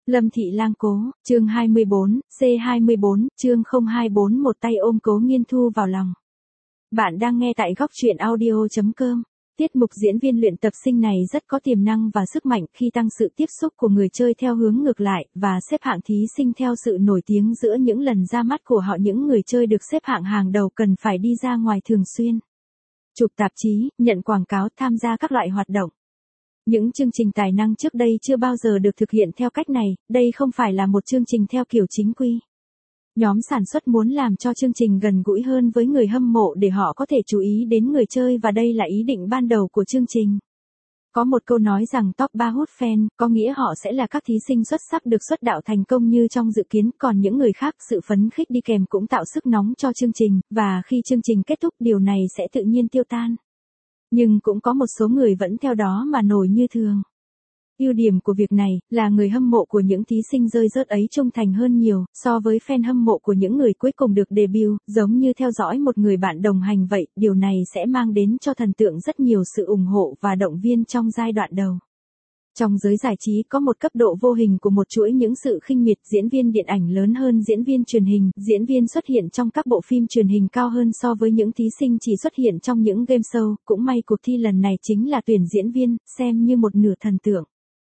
Lâm Thị Lang Cố, chương 24, C24, chương 024 một tay ôm Cố Nghiên Thu vào lòng. Bạn đang nghe tại góc truyện audio.com. Tiết mục diễn viên luyện tập sinh này rất có tiềm năng và sức mạnh khi tăng sự tiếp xúc của người chơi theo hướng ngược lại và xếp hạng thí sinh theo sự nổi tiếng giữa những lần ra mắt của họ. Những người chơi được xếp hạng hàng đầu cần phải đi ra ngoài thường xuyên, chụp tạp chí, nhận quảng cáo, tham gia các loại hoạt động. Những chương trình tài năng trước đây chưa bao giờ được thực hiện theo cách này, đây không phải là một chương trình theo kiểu chính quy. Nhóm sản xuất muốn làm cho chương trình gần gũi hơn với người hâm mộ để họ có thể chú ý đến người chơi và đây là ý định ban đầu của chương trình. Có một câu nói rằng top 3 hút fan, có nghĩa họ sẽ là các thí sinh xuất sắc được xuất đạo thành công như trong dự kiến, còn những người khác sự phấn khích đi kèm cũng tạo sức nóng cho chương trình, và khi chương trình kết thúc điều này sẽ tự nhiên tiêu tan. Nhưng cũng có một số người vẫn theo đó mà nổi như thường. Ưu điểm của việc này là người hâm mộ của những thí sinh rơi rớt ấy trung thành hơn nhiều so với fan hâm mộ của những người cuối cùng được debut, giống như theo dõi một người bạn đồng hành vậy, điều này sẽ mang đến cho thần tượng rất nhiều sự ủng hộ và động viên trong giai đoạn đầu. Trong giới giải trí có một cấp độ vô hình của một chuỗi những sự khinh miệt, diễn viên điện ảnh lớn hơn diễn viên truyền hình, diễn viên xuất hiện trong các bộ phim truyền hình cao hơn so với những thí sinh chỉ xuất hiện trong những game show, cũng may cuộc thi lần này chính là tuyển diễn viên, xem như một nửa thần tượng.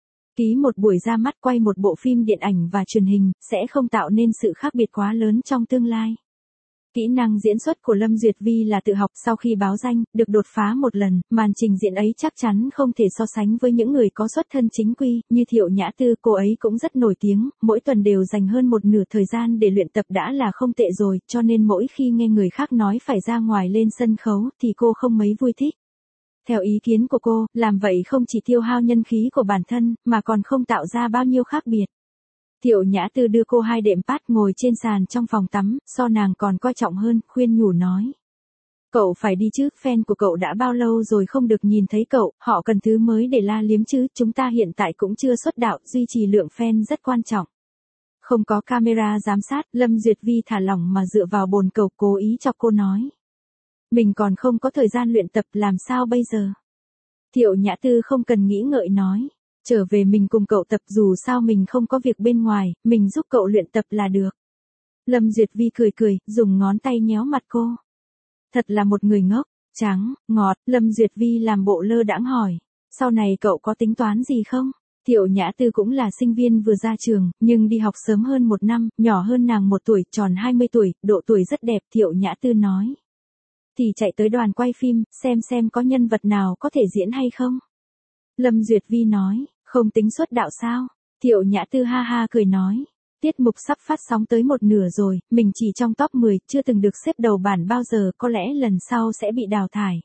Ký một buổi ra mắt quay một bộ phim điện ảnh và truyền hình, sẽ không tạo nên sự khác biệt quá lớn trong tương lai. Kỹ năng diễn xuất của Lâm Duyệt Vi là tự học sau khi báo danh, được đột phá một lần, màn trình diễn ấy chắc chắn không thể so sánh với những người có xuất thân chính quy, như Thiệu Nhã Tư, cô ấy cũng rất nổi tiếng, mỗi tuần đều dành hơn một nửa thời gian để luyện tập đã là không tệ rồi, cho nên mỗi khi nghe người khác nói phải ra ngoài lên sân khấu, thì cô không mấy vui thích. Theo ý kiến của cô, làm vậy không chỉ tiêu hao nhân khí của bản thân, mà còn không tạo ra bao nhiêu khác biệt. Thiệu Nhã Tư đưa cô 2 đệm pad ngồi trên sàn trong phòng tắm, so nàng còn coi trọng hơn, khuyên nhủ nói. Cậu phải đi chứ, fan của cậu đã bao lâu rồi không được nhìn thấy cậu, họ cần thứ mới để la liếm chứ, chúng ta hiện tại cũng chưa xuất đạo, duy trì lượng fan rất quan trọng. Không có camera giám sát, Lâm Duyệt Vi thả lỏng mà dựa vào bồn cầu, cố ý cho cô nói. Mình còn không có thời gian luyện tập, làm sao bây giờ? Thiệu Nhã Tư không cần nghĩ ngợi nói. Trở về mình cùng cậu tập, dù sao mình không có việc bên ngoài, mình giúp cậu luyện tập là được. Lâm Duyệt Vi cười cười, dùng ngón tay nhéo mặt cô. Thật là một người ngốc, trắng, ngọt, Lâm Duyệt Vi làm bộ lơ đãng hỏi. Sau này cậu có tính toán gì không? Thiệu Nhã Tư cũng là sinh viên vừa ra trường, nhưng đi học sớm hơn 1 năm, nhỏ hơn nàng 1 tuổi, tròn 20 tuổi, độ tuổi rất đẹp, Thiệu Nhã Tư nói. Thì chạy tới đoàn quay phim, xem có nhân vật nào có thể diễn hay không? Lâm Duyệt Vi nói, không tính xuất đạo sao? Thiệu Nhã Tư ha ha cười nói, tiết mục sắp phát sóng tới 1/2 rồi, mình chỉ trong top 10, chưa từng được xếp đầu bảng bao giờ, có lẽ lần sau sẽ bị đào thải.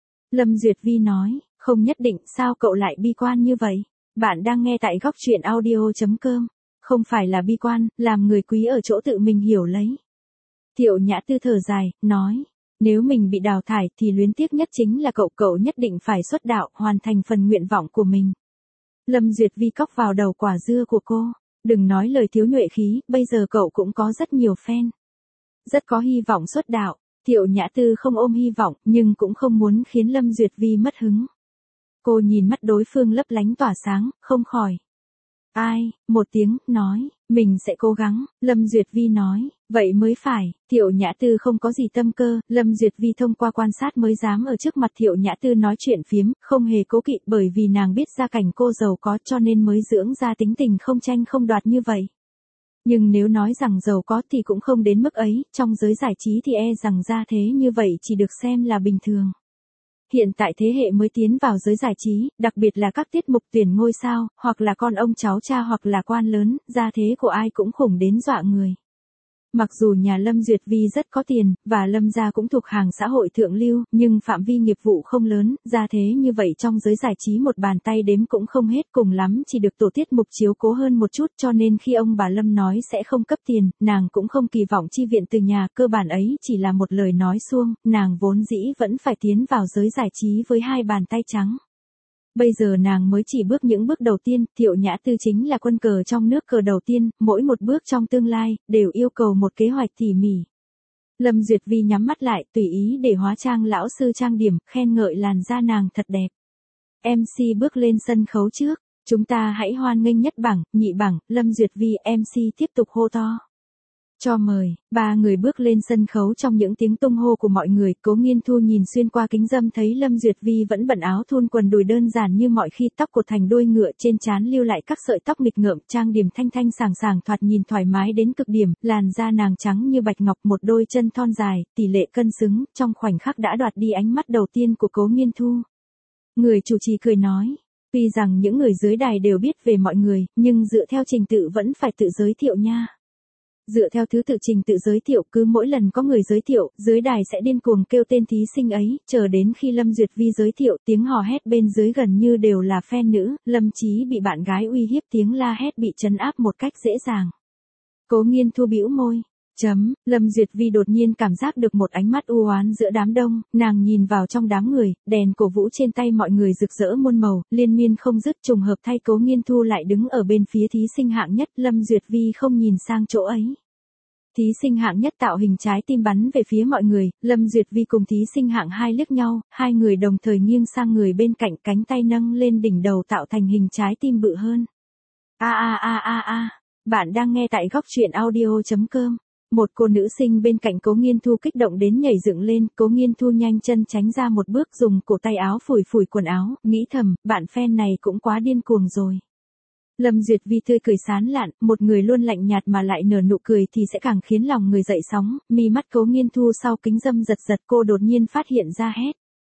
Lâm Duyệt Vi nói, không nhất định, sao cậu lại bi quan như vậy? Bạn đang nghe tại góc truyện audio.com. Không phải là bi quan, làm người quý ở chỗ tự mình hiểu lấy. Thiệu Nhã Tư thở dài, nói. Nếu mình bị đào thải thì luyến tiếc nhất chính là cậu nhất định phải xuất đạo, hoàn thành phần nguyện vọng của mình. Lâm Duyệt Vi cóc vào đầu quả dưa của cô. Đừng nói lời thiếu nhuệ khí, bây giờ cậu cũng có rất nhiều fan. Rất có hy vọng xuất đạo. Thiệu Nhã Tư không ôm hy vọng, nhưng cũng không muốn khiến Lâm Duyệt Vi mất hứng. Cô nhìn mắt đối phương lấp lánh tỏa sáng, không khỏi. Ai, một tiếng, nói, mình sẽ cố gắng, Lâm Duyệt Vi nói, vậy mới phải, Thiệu Nhã Tư không có gì tâm cơ, Lâm Duyệt Vi thông qua quan sát mới dám ở trước mặt Thiệu Nhã Tư nói chuyện phiếm, không hề cố kỵ, bởi vì nàng biết gia cảnh cô giàu có cho nên mới dưỡng ra tính tình không tranh không đoạt như vậy. Nhưng nếu nói rằng giàu có thì cũng không đến mức ấy, trong giới giải trí thì e rằng gia thế như vậy chỉ được xem là bình thường. Hiện tại thế hệ mới tiến vào giới giải trí, đặc biệt là các tiết mục tuyển ngôi sao, hoặc là con ông cháu cha hoặc là quan lớn, gia thế của ai cũng khủng đến dọa người. Mặc dù nhà Lâm Duyệt Vi rất có tiền, và Lâm gia cũng thuộc hàng xã hội thượng lưu, nhưng phạm vi nghiệp vụ không lớn, gia thế như vậy trong giới giải trí một bàn tay đếm cũng không hết, cùng lắm chỉ được tổ tiết mục chiếu cố hơn một chút, cho nên khi ông bà Lâm nói sẽ không cấp tiền, nàng cũng không kỳ vọng chi viện từ nhà, cơ bản ấy chỉ là một lời nói suông, nàng vốn dĩ vẫn phải tiến vào giới giải trí với 2 bàn tay trắng. Bây giờ nàng mới chỉ bước những bước đầu tiên, Thiệu Nhã Tư chính là quân cờ trong nước cờ đầu tiên, mỗi một bước trong tương lai, đều yêu cầu một kế hoạch tỉ mỉ. Lâm Duyệt Vi nhắm mắt lại, tùy ý để hóa trang lão sư trang điểm, khen ngợi làn da nàng thật đẹp. MC bước lên sân khấu trước, Chúng ta hãy hoan nghênh nhất bảng, nhị bảng, Lâm Duyệt Vi MC tiếp tục hô to. Cho mời, ba người bước lên sân khấu trong những tiếng tung hô của mọi người. Cố Nghiên Thu nhìn xuyên qua kính râm thấy Lâm Duyệt Vi vẫn bận áo thun quần đùi đơn giản như mọi khi, tóc cột thành đuôi ngựa, trên trán lưu lại các sợi tóc nghịch ngợm, trang điểm thanh thanh sảng sảng, thoạt nhìn thoải mái đến cực điểm, làn da nàng trắng như bạch ngọc, một đôi chân thon dài, tỷ lệ cân xứng, trong khoảnh khắc đã đoạt đi ánh mắt đầu tiên của Cố Nghiên Thu. Người chủ trì cười nói, tuy rằng những người dưới đài đều biết về mọi người, nhưng dựa theo trình tự vẫn phải tự giới thiệu nha. Dựa theo thứ tự trình tự giới thiệu, cứ mỗi lần có người giới thiệu, dưới đài sẽ điên cuồng kêu tên thí sinh ấy, chờ đến khi Lâm Duyệt Vi giới thiệu, tiếng hò hét bên dưới gần như đều là fan nữ, Lâm Chí bị bạn gái uy hiếp, tiếng la hét bị trấn áp một cách dễ dàng. Cố Nghiên Thu bĩu môi. Lâm Duyệt Vi đột nhiên cảm giác được một ánh mắt u oán giữa đám đông, nàng nhìn vào trong đám người, đèn cổ vũ trên tay mọi người rực rỡ muôn màu, liên miên không dứt, trùng hợp thay Cố Nghiên Thu lại đứng ở bên phía thí sinh hạng nhất, Lâm Duyệt Vi không nhìn sang chỗ ấy. Thí sinh hạng nhất tạo hình trái tim bắn về phía mọi người, Lâm Duyệt Vi cùng thí sinh hạng 2 liếc nhau, hai người đồng thời nghiêng sang người bên cạnh, cánh tay nâng lên đỉnh đầu tạo thành hình trái tim bự hơn. Bạn đang nghe tại góc truyện audio.com. Một cô nữ sinh bên cạnh Cố Nghiên Thu kích động đến nhảy dựng lên, Cố Nghiên Thu nhanh chân tránh ra một bước, dùng cổ tay áo phủi phủi quần áo, nghĩ thầm, bạn fan này cũng quá điên cuồng rồi. Lâm Duyệt Vi tươi cười sán lạn, một người luôn lạnh nhạt mà lại nở nụ cười thì sẽ càng khiến lòng người dậy sóng, mi mắt Cố Nghiên Thu sau kính râm giật giật, cô đột nhiên phát hiện ra hét.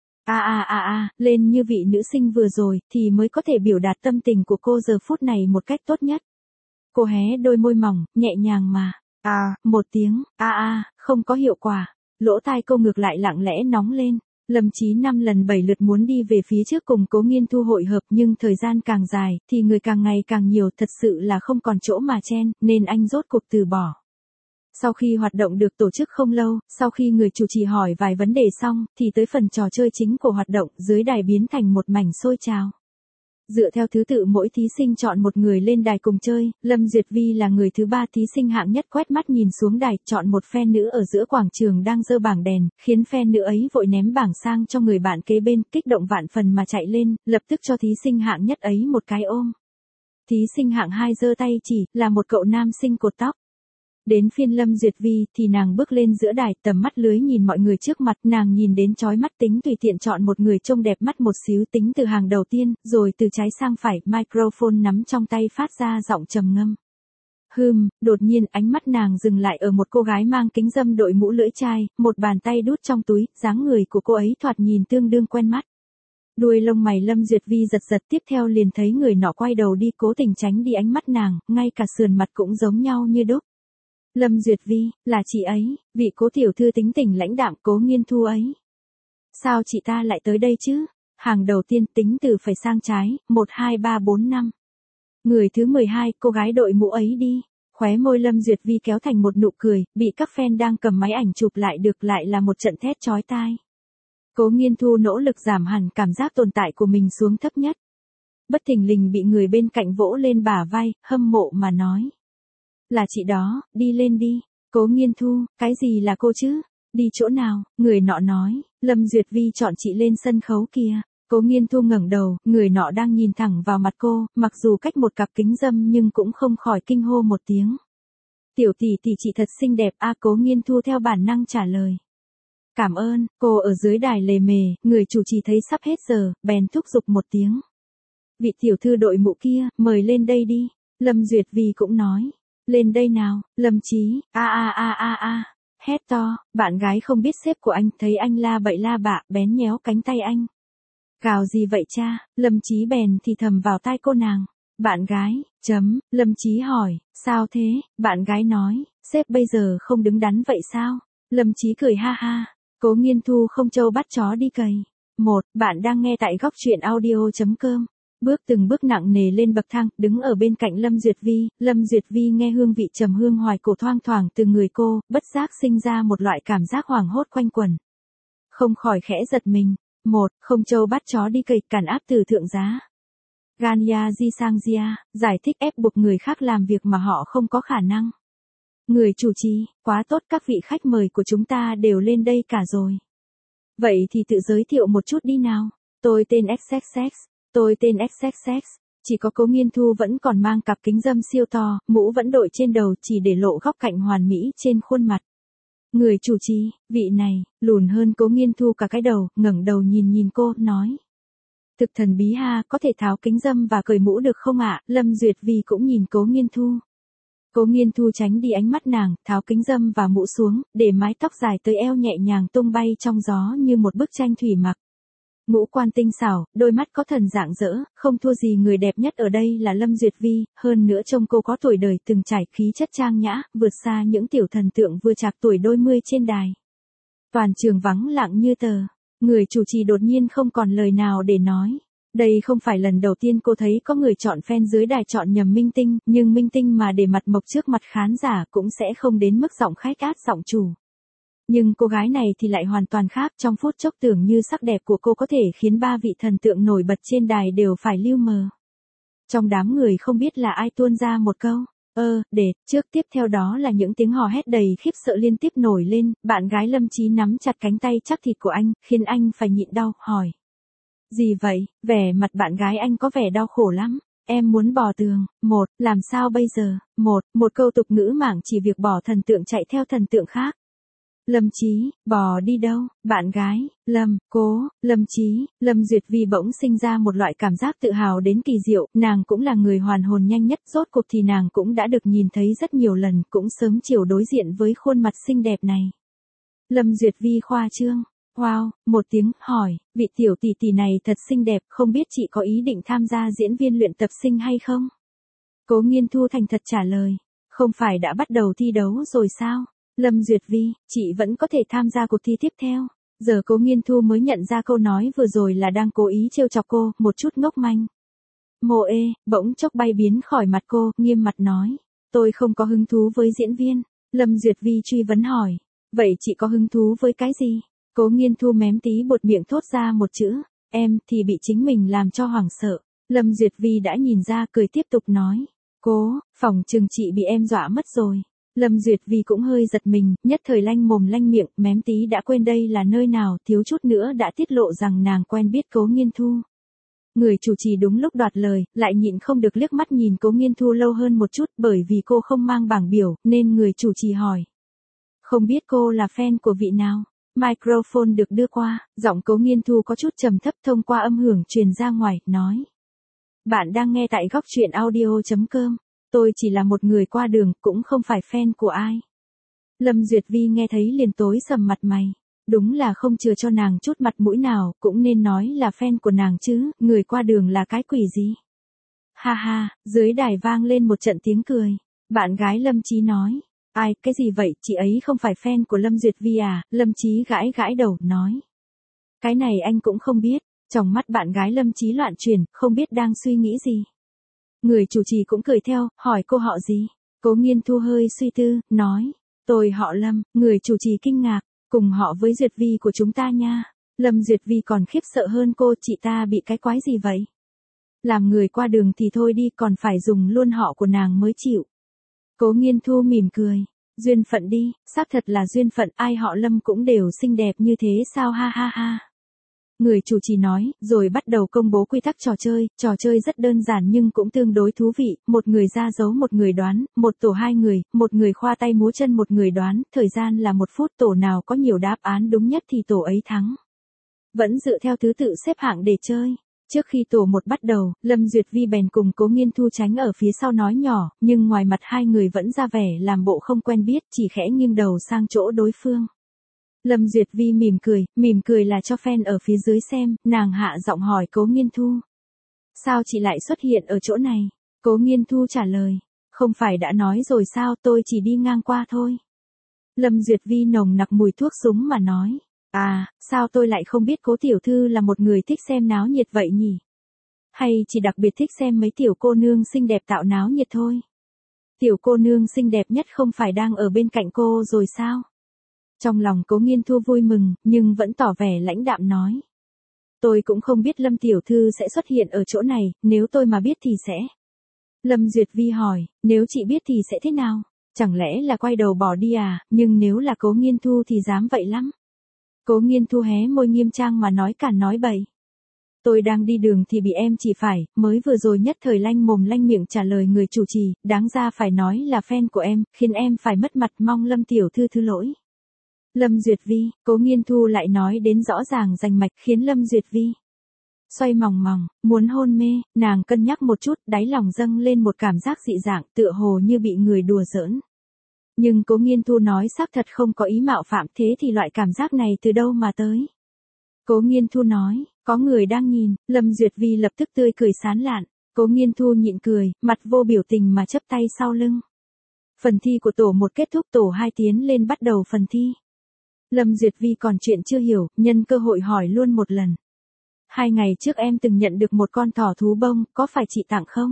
Lên như vị nữ sinh vừa rồi, thì mới có thể biểu đạt tâm tình của cô giờ phút này một cách tốt nhất. Cô hé đôi môi mỏng, nhẹ nhàng mà. Một tiếng, không có hiệu quả. Lỗ tai cô ngược lại lặng lẽ nóng lên. Lâm Chí 5 lần 7 lượt muốn đi về phía trước cùng Cố Nghiên Thu hội hợp, nhưng thời gian càng dài, thì người càng ngày càng nhiều, thật sự là không còn chỗ mà chen, nên anh rốt cuộc từ bỏ. Sau khi hoạt động được tổ chức không lâu, sau khi người chủ trì hỏi vài vấn đề xong, thì tới phần trò chơi chính của hoạt động, dưới đài biến thành một mảnh sôi trào. Dựa theo thứ tự mỗi thí sinh chọn một người lên đài cùng chơi, Lâm Duyệt Vi là người thứ 3, thí sinh hạng nhất quét mắt nhìn xuống đài, chọn một fan nữ ở giữa quảng trường đang giơ bảng đèn, khiến fan nữ ấy vội ném bảng sang cho người bạn kế bên, kích động vạn phần mà chạy lên, lập tức cho thí sinh hạng nhất ấy một cái ôm. Thí sinh hạng 2 giơ tay chỉ, là một cậu nam sinh cột tóc. Đến phiên Lâm Duyệt Vi thì nàng bước lên giữa đài, tầm mắt lưới nhìn mọi người trước mặt, nàng nhìn đến chói mắt, tính tùy tiện chọn một người trông đẹp mắt một xíu, tính từ hàng đầu tiên, rồi từ trái sang phải, microphone nắm trong tay phát ra giọng trầm ngâm. Đột nhiên ánh mắt nàng dừng lại ở một cô gái mang kính râm đội mũ lưỡi chai, một bàn tay đút trong túi, dáng người của cô ấy thoạt nhìn tương đương quen mắt. Đuôi lông mày Lâm Duyệt Vi giật giật, tiếp theo liền thấy người nọ quay đầu đi, cố tình tránh đi ánh mắt nàng, ngay cả sườn mặt cũng giống nhau như đúc. Lâm Duyệt Vi, là chị ấy, vị Cố tiểu thư tính tình lãnh đạm Cố Nghiên Thu ấy. Sao chị ta lại tới đây chứ? Hàng đầu tiên, tính từ phải sang trái, 1 2 3 4 5. Người thứ 12, cô gái đội mũ ấy đi. Khóe môi Lâm Duyệt Vi kéo thành một nụ cười, bị các fan đang cầm máy ảnh chụp lại được, lại là một trận thét chói tai. Cố Nghiên Thu nỗ lực giảm hẳn cảm giác tồn tại của mình xuống thấp nhất. Bất thình lình bị người bên cạnh vỗ lên bả vai, hâm mộ mà nói. Là chị đó, đi lên đi. Cố Nghiên Thu, cái gì là cô chứ? Đi chỗ nào? Người nọ nói, Lâm Duyệt Vi chọn chị lên sân khấu kìa. Cố Nghiên Thu ngẩng đầu, người nọ đang nhìn thẳng vào mặt cô, mặc dù cách một cặp kính râm nhưng cũng không khỏi kinh hô một tiếng. Tiểu tỷ tỷ chị thật xinh đẹp a. Cố Nghiên Thu theo bản năng trả lời. Cảm ơn. Cô ở dưới đài lề mề, người chủ trì thấy sắp hết giờ, bèn thúc giục một tiếng. Vị tiểu thư đội mũ kia, mời lên đây đi. Lâm Duyệt Vi cũng nói. Lên đây nào, Lâm Chí, hét to, bạn gái không biết sếp của anh, thấy anh la bậy la bạ, bén nhéo cánh tay anh. Gào gì vậy cha? Lâm Chí bèn thì thầm vào tai cô nàng. Bạn gái, Lâm Chí hỏi, sao thế? Bạn gái nói, sếp bây giờ không đứng đắn vậy sao? Lâm Chí cười ha ha. Cố Nghiên Thu không trâu bắt chó đi cày. Bạn đang nghe tại góc truyện audio.com. Bước từng bước nặng nề lên bậc thang, đứng ở bên cạnh Lâm Duyệt Vi nghe hương vị trầm hương hoài cổ thoang thoảng từ người cô, bất giác sinh ra một loại cảm giác hoảng hốt quanh quẩn. Không khỏi khẽ giật mình. Không trâu bắt chó đi cày, cản áp từ thượng giá. Ganya Di Sang Gia, giải thích ép buộc người khác làm việc mà họ không có khả năng. Người chủ trì, quá tốt, các vị khách mời của chúng ta đều lên đây cả rồi. Vậy thì tự giới thiệu một chút đi nào. Tôi tên XXX. Tôi tên XXX. Chỉ có Cố Nghiên Thu vẫn còn mang cặp kính râm siêu to, mũ vẫn đội trên đầu chỉ để lộ góc cạnh hoàn mỹ trên khuôn mặt. Người chủ trì, vị này, lùn hơn Cố Nghiên Thu cả cái đầu, ngẩng đầu nhìn cô, nói. Thực thần bí ha, có thể tháo kính râm và cởi mũ được không ạ? Lâm Duyệt Vi cũng nhìn Cố Nghiên Thu. Cố Nghiên Thu tránh đi ánh mắt nàng, tháo kính râm và mũ xuống, để mái tóc dài tới eo nhẹ nhàng tung bay trong gió như một bức tranh thủy mặc. Ngũ quan tinh xảo, đôi mắt có thần rạng rỡ, không thua gì người đẹp nhất ở đây là Lâm Duyệt Vi, hơn nữa trông cô có tuổi đời từng trải, khí chất trang nhã, vượt xa những tiểu thần tượng vừa chạc tuổi đôi mươi trên đài. Toàn trường vắng lặng như tờ, người chủ trì đột nhiên không còn lời nào để nói. Đây không phải lần đầu tiên cô thấy có người chọn fan dưới đài chọn nhầm minh tinh, nhưng minh tinh mà để mặt mộc trước mặt khán giả cũng sẽ không đến mức giọng khách át giọng chủ. Nhưng cô gái này thì lại hoàn toàn khác, trong phút chốc tưởng như sắc đẹp của cô có thể khiến ba vị thần tượng nổi bật trên đài đều phải lưu mờ. Trong đám người không biết là ai tuôn ra một câu, tiếp theo đó là những tiếng hò hét đầy khiếp sợ liên tiếp nổi lên, bạn gái Lâm Chí nắm chặt cánh tay chắc thịt của anh, khiến anh phải nhịn đau, hỏi. Gì vậy, vẻ mặt bạn gái anh có vẻ đau khổ lắm. Em muốn bò tường, làm sao bây giờ, một câu tục ngữ mảng chỉ việc bỏ thần tượng chạy theo thần tượng khác. Lâm Chí, bò đi đâu, bạn gái, Lâm Chí, Lâm Duyệt Vi bỗng sinh ra một loại cảm giác tự hào đến kỳ diệu, nàng cũng là người hoàn hồn nhanh nhất, rốt cuộc thì nàng cũng đã được nhìn thấy rất nhiều lần, cũng sớm chiều đối diện với khuôn mặt xinh đẹp này. Lâm Duyệt Vi khoa trương, wow, một tiếng, hỏi, vị tiểu tỷ tỷ này thật xinh đẹp, không biết chị có ý định tham gia diễn viên luyện tập sinh hay không? Cố Nghiên Thu thành thật trả lời, không phải đã bắt đầu thi đấu rồi sao? Lâm Duyệt Vi, chị vẫn có thể tham gia cuộc thi tiếp theo. Giờ Cố Nghiên Thu mới nhận ra câu nói vừa rồi là đang cố ý trêu chọc cô, một chút ngốc manh. Bỗng chốc bay biến khỏi mặt cô, nghiêm mặt nói. Tôi không có hứng thú với diễn viên. Lâm Duyệt Vi truy vấn hỏi. Vậy chị có hứng thú với cái gì? Cố Nghiên Thu mém tí buột miệng thốt ra một chữ. Em thì bị chính mình làm cho hoảng sợ. Lâm Duyệt Vi đã nhìn ra cười tiếp tục nói. Phòng chừng chị bị em dọa mất rồi. Lâm Duyệt Vi cũng hơi giật mình, nhất thời lanh mồm lanh miệng, mém tí đã quên đây là nơi nào, thiếu chút nữa đã tiết lộ rằng nàng quen biết Cố Nghiên Thu. Người chủ trì đúng lúc đoạt lời, lại nhịn không được liếc mắt nhìn Cố Nghiên Thu lâu hơn một chút, bởi vì cô không mang bảng biểu, nên người chủ trì hỏi. Không biết cô là fan của vị nào? Microphone được đưa qua, giọng Cố Nghiên Thu có chút trầm thấp thông qua âm hưởng truyền ra ngoài, nói. Bạn đang nghe tại góc truyện audio.com. Tôi chỉ là một người qua đường, cũng không phải fan của ai. Lâm Duyệt Vi nghe thấy liền tối sầm mặt mày. Đúng là không chừa cho nàng chút mặt mũi nào, cũng nên nói là fan của nàng chứ, người qua đường là cái quỷ gì. Ha ha, dưới đài vang lên một trận tiếng cười. Bạn gái Lâm Chí nói. Ai, cái gì vậy, chị ấy không phải fan của Lâm Duyệt Vi à? Lâm Chí gãi gãi đầu, nói. Cái này anh cũng không biết. Trong mắt bạn gái Lâm Chí loạn chuyển, không biết đang suy nghĩ gì. Người chủ trì cũng cười theo, hỏi cô họ gì? Cố Nghiên Thu hơi suy tư, nói. Tôi họ Lâm, người chủ trì kinh ngạc, cùng họ với Duyệt Vi của chúng ta nha. Lâm Duyệt Vi còn khiếp sợ hơn cô, chị ta bị cái quái gì vậy? Làm người qua đường thì thôi đi, còn phải dùng luôn họ của nàng mới chịu. Cố Nghiên Thu mỉm cười. Duyên phận đi, xác thật là duyên phận, ai họ Lâm cũng đều xinh đẹp như thế sao, ha ha ha. Người chủ trì nói, rồi bắt đầu công bố quy tắc trò chơi rất đơn giản nhưng cũng tương đối thú vị, một người ra dấu một người đoán, một tổ hai người, một người khoa tay múa chân một người đoán, thời gian là 1 phút, tổ nào có nhiều đáp án đúng nhất thì tổ ấy thắng. Vẫn dựa theo thứ tự xếp hạng để chơi. Trước khi tổ 1 bắt đầu, Lâm Duyệt Vi bèn cùng Cố Nghiên Thu tránh ở phía sau nói nhỏ, nhưng ngoài mặt hai người vẫn ra vẻ làm bộ không quen biết, chỉ khẽ nghiêng đầu sang chỗ đối phương. Lâm Duyệt Vi mỉm cười là cho fan ở phía dưới xem, nàng hạ giọng hỏi Cố Nghiên Thu. Sao chị lại xuất hiện ở chỗ này? Cố Nghiên Thu trả lời, không phải đã nói rồi sao, tôi chỉ đi ngang qua thôi. Lâm Duyệt Vi nồng nặc mùi thuốc súng mà nói, sao tôi lại không biết Cố tiểu thư là một người thích xem náo nhiệt vậy nhỉ? Hay chỉ đặc biệt thích xem mấy tiểu cô nương xinh đẹp tạo náo nhiệt thôi? Tiểu cô nương xinh đẹp nhất không phải đang ở bên cạnh cô rồi sao? Trong lòng Cố Nghiên Thu vui mừng, nhưng vẫn tỏ vẻ lãnh đạm nói. Tôi cũng không biết Lâm tiểu thư sẽ xuất hiện ở chỗ này, nếu tôi mà biết thì sẽ. Lâm Duyệt Vi hỏi, nếu chị biết thì sẽ thế nào? Chẳng lẽ là quay đầu bỏ đi à, nhưng nếu là Cố Nghiên Thu thì dám vậy lắm. Cố Nghiên Thu hé môi nghiêm trang mà nói càn nói bậy. tôi đang đi đường thì bị em chỉ phải, mới vừa rồi nhất thời lanh mồm lanh miệng trả lời người chủ trì, đáng ra phải nói là fan của em, khiến em phải mất mặt, mong Lâm tiểu thư thứ lỗi. Lâm Duyệt Vi, Cố Nghiên Thu lại nói đến rõ ràng rành mạch khiến Lâm Duyệt Vi xoay mòng mòng, muốn hôn mê, nàng cân nhắc một chút, đáy lòng dâng lên một cảm giác dị dạng tựa hồ như bị người đùa giỡn. Nhưng Cố Nghiên Thu nói xác thật không có ý mạo phạm, thế thì loại cảm giác này từ đâu mà tới? Cố Nghiên Thu nói, có người đang nhìn, Lâm Duyệt Vi lập tức tươi cười sán lạn. Cố Nghiên Thu nhịn cười, mặt vô biểu tình mà chắp tay sau lưng. Phần thi của tổ 1 kết thúc, tổ 2 tiến lên bắt đầu phần thi. Lâm Duyệt Vi còn chuyện chưa hiểu, nhân cơ hội hỏi luôn một lần. 2 ngày trước em từng nhận được một con thỏ thú bông, có phải chị tặng không?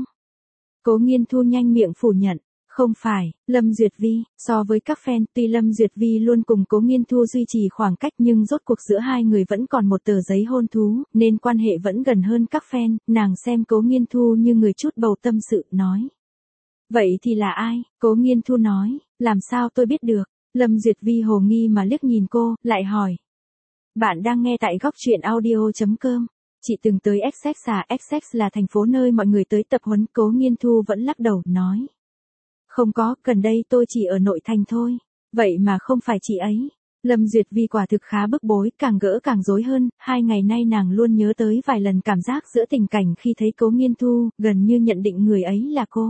Cố Nghiên Thu nhanh miệng phủ nhận. Không phải, Lâm Duyệt Vi, so với các fan, tuy Lâm Duyệt Vi luôn cùng Cố Nghiên Thu duy trì khoảng cách nhưng rốt cuộc giữa hai người vẫn còn một tờ giấy hôn thú, nên quan hệ vẫn gần hơn các fan, nàng xem Cố Nghiên Thu như người chút bầu tâm sự, nói. Vậy thì là ai? Cố Nghiên Thu nói, làm sao tôi biết được? Lâm Duyệt Vi hồ nghi mà liếc nhìn cô, lại hỏi. Bạn đang nghe tại góc truyện audio.com. Chị từng tới Essex à? Essex là thành phố nơi mọi người tới tập huấn. Cố Nghiên Thu vẫn lắc đầu, nói. Không có, gần đây tôi chỉ ở nội thành thôi. Vậy mà không phải chị ấy. Lâm Duyệt Vi quả thực khá bức bối, càng gỡ càng rối hơn, 2 ngày nay nàng luôn nhớ tới vài lần cảm giác giữa tình cảnh khi thấy Cố Nghiên Thu, gần như nhận định người ấy là cô.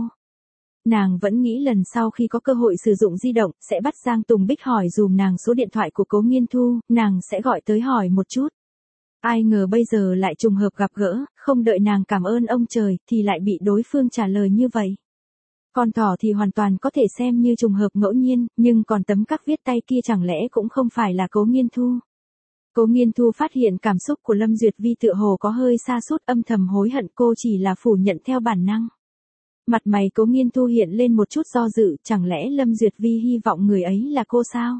Nàng vẫn nghĩ lần sau khi có cơ hội sử dụng di động, sẽ bắt Giang Tùng Bích hỏi dùm nàng số điện thoại của Cố Nghiên Thu, nàng sẽ gọi tới hỏi một chút. Ai ngờ bây giờ lại trùng hợp gặp gỡ, không đợi nàng cảm ơn ông trời, thì lại bị đối phương trả lời như vậy. Con thỏ thì hoàn toàn có thể xem như trùng hợp ngẫu nhiên, nhưng còn tấm các viết tay kia chẳng lẽ cũng không phải là Cố Nghiên Thu. Cố Nghiên Thu phát hiện cảm xúc của Lâm Duyệt Vi tựa hồ có hơi sa sút, âm thầm hối hận, cô chỉ là phủ nhận theo bản năng. Mặt mày Cố Nghiên Thu hiện lên một chút do dự, chẳng lẽ Lâm Duyệt Vi hy vọng người ấy là cô sao?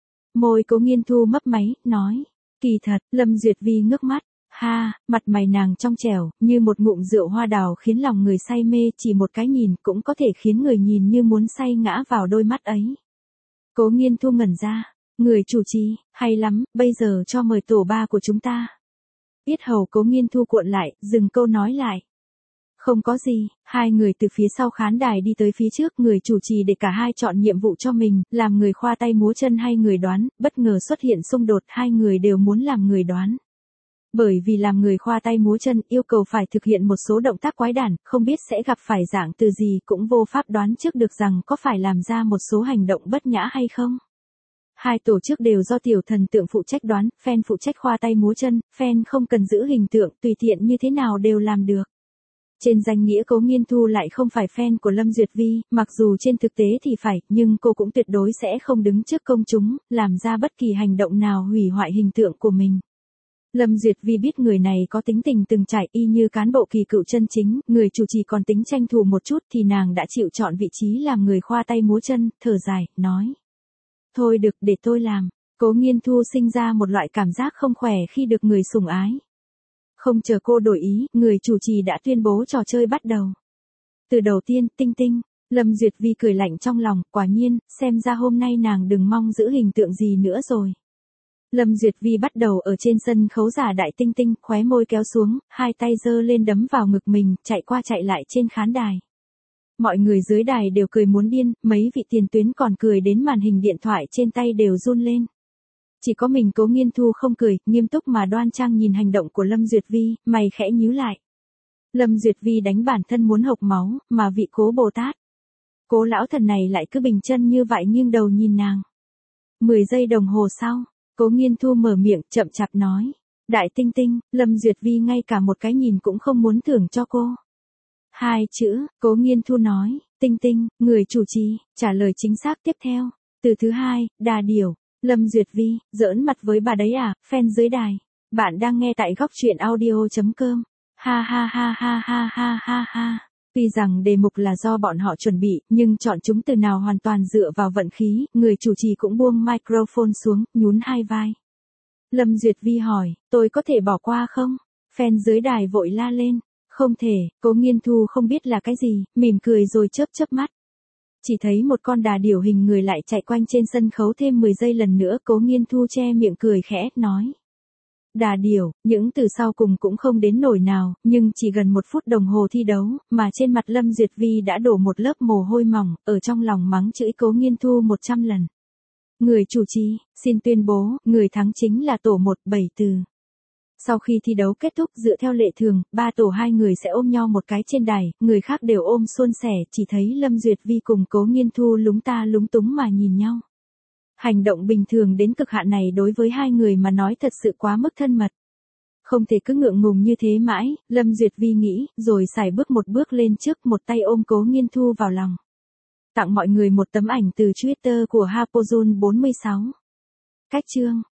Môi Cố Nghiên Thu mấp máy, nói. Kỳ thật, Lâm Duyệt Vi ngước mắt. Ha, mặt mày nàng trong trẻo, như một ngụm rượu hoa đào khiến lòng người say mê, chỉ một cái nhìn cũng có thể khiến người nhìn như muốn say ngã vào đôi mắt ấy. Cố Nghiên Thu ngẩn ra, người chủ trì, hay lắm, bây giờ cho mời tổ 3 của chúng ta. Yết hầu Cố Nghiên Thu cuộn lại, dừng câu nói lại. Không có gì, hai người từ phía sau khán đài đi tới phía trước, người chủ trì để cả hai chọn nhiệm vụ cho mình, làm người khoa tay múa chân hay người đoán, bất ngờ xuất hiện xung đột, hai người đều muốn làm người đoán. Bởi vì làm người khoa tay múa chân yêu cầu phải thực hiện một số động tác quái đản, không biết sẽ gặp phải dạng từ gì, cũng vô pháp đoán trước được rằng có phải làm ra một số hành động bất nhã hay không. Hai tổ chức đều do tiểu thần tượng phụ trách đoán, fan phụ trách khoa tay múa chân, fan không cần giữ hình tượng, tùy tiện như thế nào đều làm được. Trên danh nghĩa Cố Nghiên Thu lại không phải fan của Lâm Duyệt Vi, mặc dù trên thực tế thì phải, nhưng cô cũng tuyệt đối sẽ không đứng trước công chúng, làm ra bất kỳ hành động nào hủy hoại hình tượng của mình. Lâm Duyệt Vi biết người này có tính tình từng trải, y như cán bộ kỳ cựu chân chính, người chủ trì còn tính tranh thủ một chút thì nàng đã chịu chọn vị trí làm người khoa tay múa chân, thở dài, nói. Thôi được, để tôi làm. Cố Nghiên Thu sinh ra một loại cảm giác không khỏe khi được người sủng ái. Không chờ cô đổi ý, người chủ trì đã tuyên bố trò chơi bắt đầu. Từ đầu tiên, tinh tinh, Lâm Duyệt Vi cười lạnh trong lòng, quả nhiên, xem ra hôm nay nàng đừng mong giữ hình tượng gì nữa rồi. Lâm Duyệt Vi bắt đầu ở trên sân khấu giả đại tinh tinh, khóe môi kéo xuống, hai tay giơ lên đấm vào ngực mình, chạy qua chạy lại trên khán đài. Mọi người dưới đài đều cười muốn điên, mấy vị tiền tuyến còn cười đến màn hình điện thoại trên tay đều run lên. Chỉ có mình Cố Nghiên Thu không cười, nghiêm túc mà đoan trang nhìn hành động của Lâm Duyệt Vi, mày khẽ nhíu lại. Lâm Duyệt Vi đánh bản thân muốn hộc máu, mà vị Cố Bồ Tát. Cố lão thần này lại cứ bình chân như vậy nghiêng đầu nhìn nàng. 10 giây đồng hồ sau, Cố Nghiên Thu mở miệng, chậm chạp nói. Đại tinh tinh, Lâm Duyệt Vi ngay cả một cái nhìn cũng không muốn thưởng cho cô. 2 chữ, Cố Nghiên Thu nói, tinh tinh, người chủ trì, trả lời chính xác tiếp theo. Từ thứ 2, đà điểu. Lâm Duyệt Vi, giỡn mặt với bà đấy à, fan dưới đài. Bạn đang nghe tại góc truyện audio.com. Ha ha ha ha ha ha ha ha. Tuy rằng đề mục là do bọn họ chuẩn bị, nhưng chọn chúng từ nào hoàn toàn dựa vào vận khí, người chủ trì cũng buông microphone xuống, nhún hai vai. Lâm Duyệt Vi hỏi, tôi có thể bỏ qua không? Fan dưới đài vội la lên. Không thể, Cố Nghiên Thu không biết là cái gì, mỉm cười rồi chớp chớp mắt. Chỉ thấy một con đà điểu hình người lại chạy quanh trên sân khấu thêm 10 giây lần nữa, Cố Nghiên Thu che miệng cười khẽ, nói. Đà điểu, những từ sau cùng cũng không đến nổi nào, nhưng chỉ gần 1 phút đồng hồ thi đấu, mà trên mặt Lâm Duyệt Vi đã đổ một lớp mồ hôi mỏng, ở trong lòng mắng chửi Cố Nghiên Thu 100 lần. Người chủ trì, xin tuyên bố, người thắng chính là tổ 1, 7 từ. Sau khi thi đấu kết thúc dựa theo lệ thường, 3 tổ 2 người sẽ ôm nhau một cái trên đài, người khác đều ôm suôn sẻ, chỉ thấy Lâm Duyệt Vi cùng Cố Nghiên Thu lúng ta lúng túng mà nhìn nhau. Hành động bình thường đến cực hạn này đối với hai người mà nói thật sự quá mức thân mật. Không thể cứ ngượng ngùng như thế mãi, Lâm Duyệt Vi nghĩ, rồi sải bước một bước lên trước, một tay ôm Cố Nghiên Thu vào lòng. Tặng mọi người một tấm ảnh từ Twitter của Hapojun 46. Cách chương